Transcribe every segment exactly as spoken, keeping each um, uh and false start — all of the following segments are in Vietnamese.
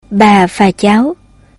Bà và cháu.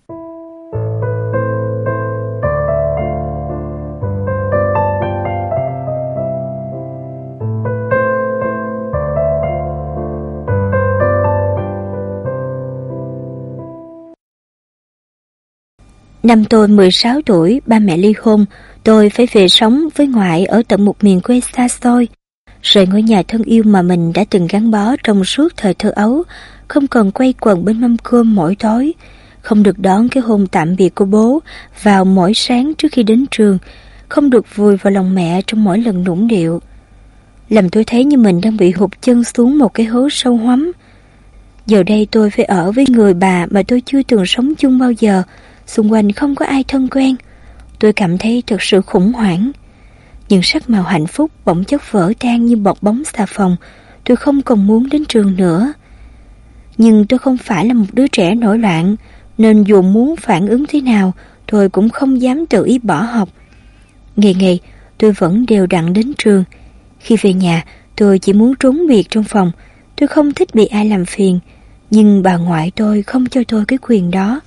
Năm tôi mười sáu tuổi, ba mẹ ly hôn, tôi phải về sống với ngoại ở tận một miền quê xa xôi. Rời ngôi nhà thân yêu mà mình đã từng gắn bó trong suốt thời thơ ấu, không còn quay quần bên mâm cơm mỗi tối, không được đón cái hôn tạm biệt của bố vào mỗi sáng trước khi đến trường, không được vùi vào lòng mẹ trong mỗi lần nũng nịu. Làm tôi thấy như mình đang bị hụt chân xuống một cái hố sâu hoắm. Giờ đây tôi phải ở với người bà mà tôi chưa từng sống chung bao giờ, xung quanh không có ai thân quen. Tôi cảm thấy thật sự khủng hoảng. Những sắc màu hạnh phúc bỗng chốc vỡ tan như bọt bóng xà phòng. Tôi không còn muốn đến trường nữa. Nhưng tôi không phải là một đứa trẻ nổi loạn, nên dù muốn phản ứng thế nào, tôi cũng không dám tự ý bỏ học. Ngày ngày, tôi vẫn đều đặn đến trường. Khi về nhà, tôi chỉ muốn trốn biệt trong phòng. Tôi không thích bị ai làm phiền, nhưng bà ngoại tôi không cho tôi cái quyền đó.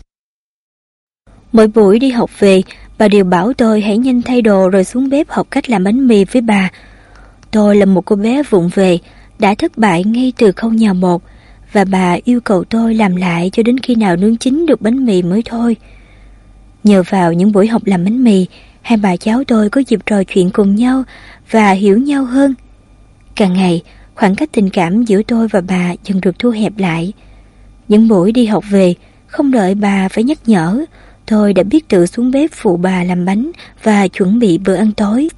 Mỗi buổi đi học về, bà đều bảo tôi hãy nhanh thay đồ rồi xuống bếp học cách làm bánh mì với bà. Tôi là một cô bé vụng về, đã thất bại ngay từ khâu nhào một, và bà yêu cầu tôi làm lại cho đến khi nào nướng chín được bánh mì mới thôi. Nhờ vào những buổi học làm bánh mì, hai bà cháu tôi có dịp trò chuyện cùng nhau và hiểu nhau hơn. Càng ngày, khoảng cách tình cảm giữa tôi và bà dần được thu hẹp lại. Những buổi đi học về, không đợi bà phải nhắc nhở, tôi đã biết tự xuống bếp phụ bà làm bánh và chuẩn bị bữa ăn tối.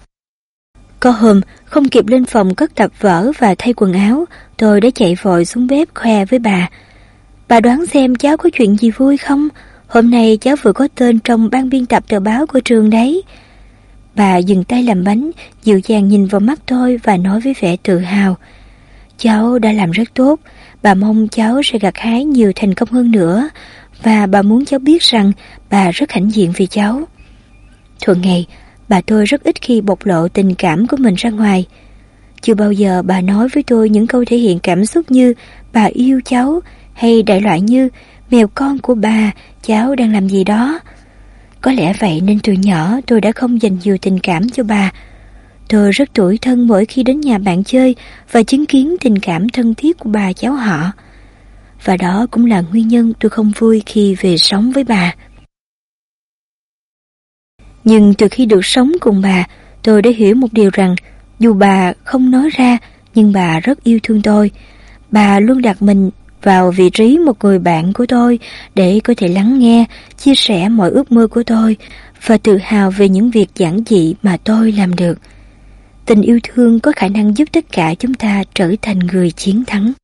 Có hôm, không kịp lên phòng cất tập vở và thay quần áo, tôi đã chạy vội xuống bếp khoe với bà. Bà đoán xem cháu có chuyện gì vui không? Hôm nay cháu vừa có tên trong ban biên tập tờ báo của trường đấy. Bà dừng tay làm bánh, dịu dàng nhìn vào mắt tôi và nói với vẻ tự hào. Cháu đã làm rất tốt, bà mong cháu sẽ gặt hái nhiều thành công hơn nữa, và bà muốn cháu biết rằng bà rất hãnh diện vì cháu. Thường ngày, bà tôi rất ít khi bộc lộ tình cảm của mình ra ngoài. Chưa bao giờ bà nói với tôi những câu thể hiện cảm xúc như bà yêu cháu, hay đại loại như mèo con của bà, cháu đang làm gì đó. Có lẽ vậy nên từ nhỏ tôi đã không dành nhiều tình cảm cho bà. Tôi rất tủi thân mỗi khi đến nhà bạn chơi và chứng kiến tình cảm thân thiết của bà cháu họ. Và đó cũng là nguyên nhân tôi không vui khi về sống với bà. Nhưng từ khi được sống cùng bà, tôi đã hiểu một điều rằng dù bà không nói ra, nhưng bà rất yêu thương tôi. Bà luôn đặt mình vào vị trí một người bạn của tôi để có thể lắng nghe, chia sẻ mọi ước mơ của tôi và tự hào về những việc giản dị mà tôi làm được. Tình yêu thương có khả năng giúp tất cả chúng ta trở thành người chiến thắng.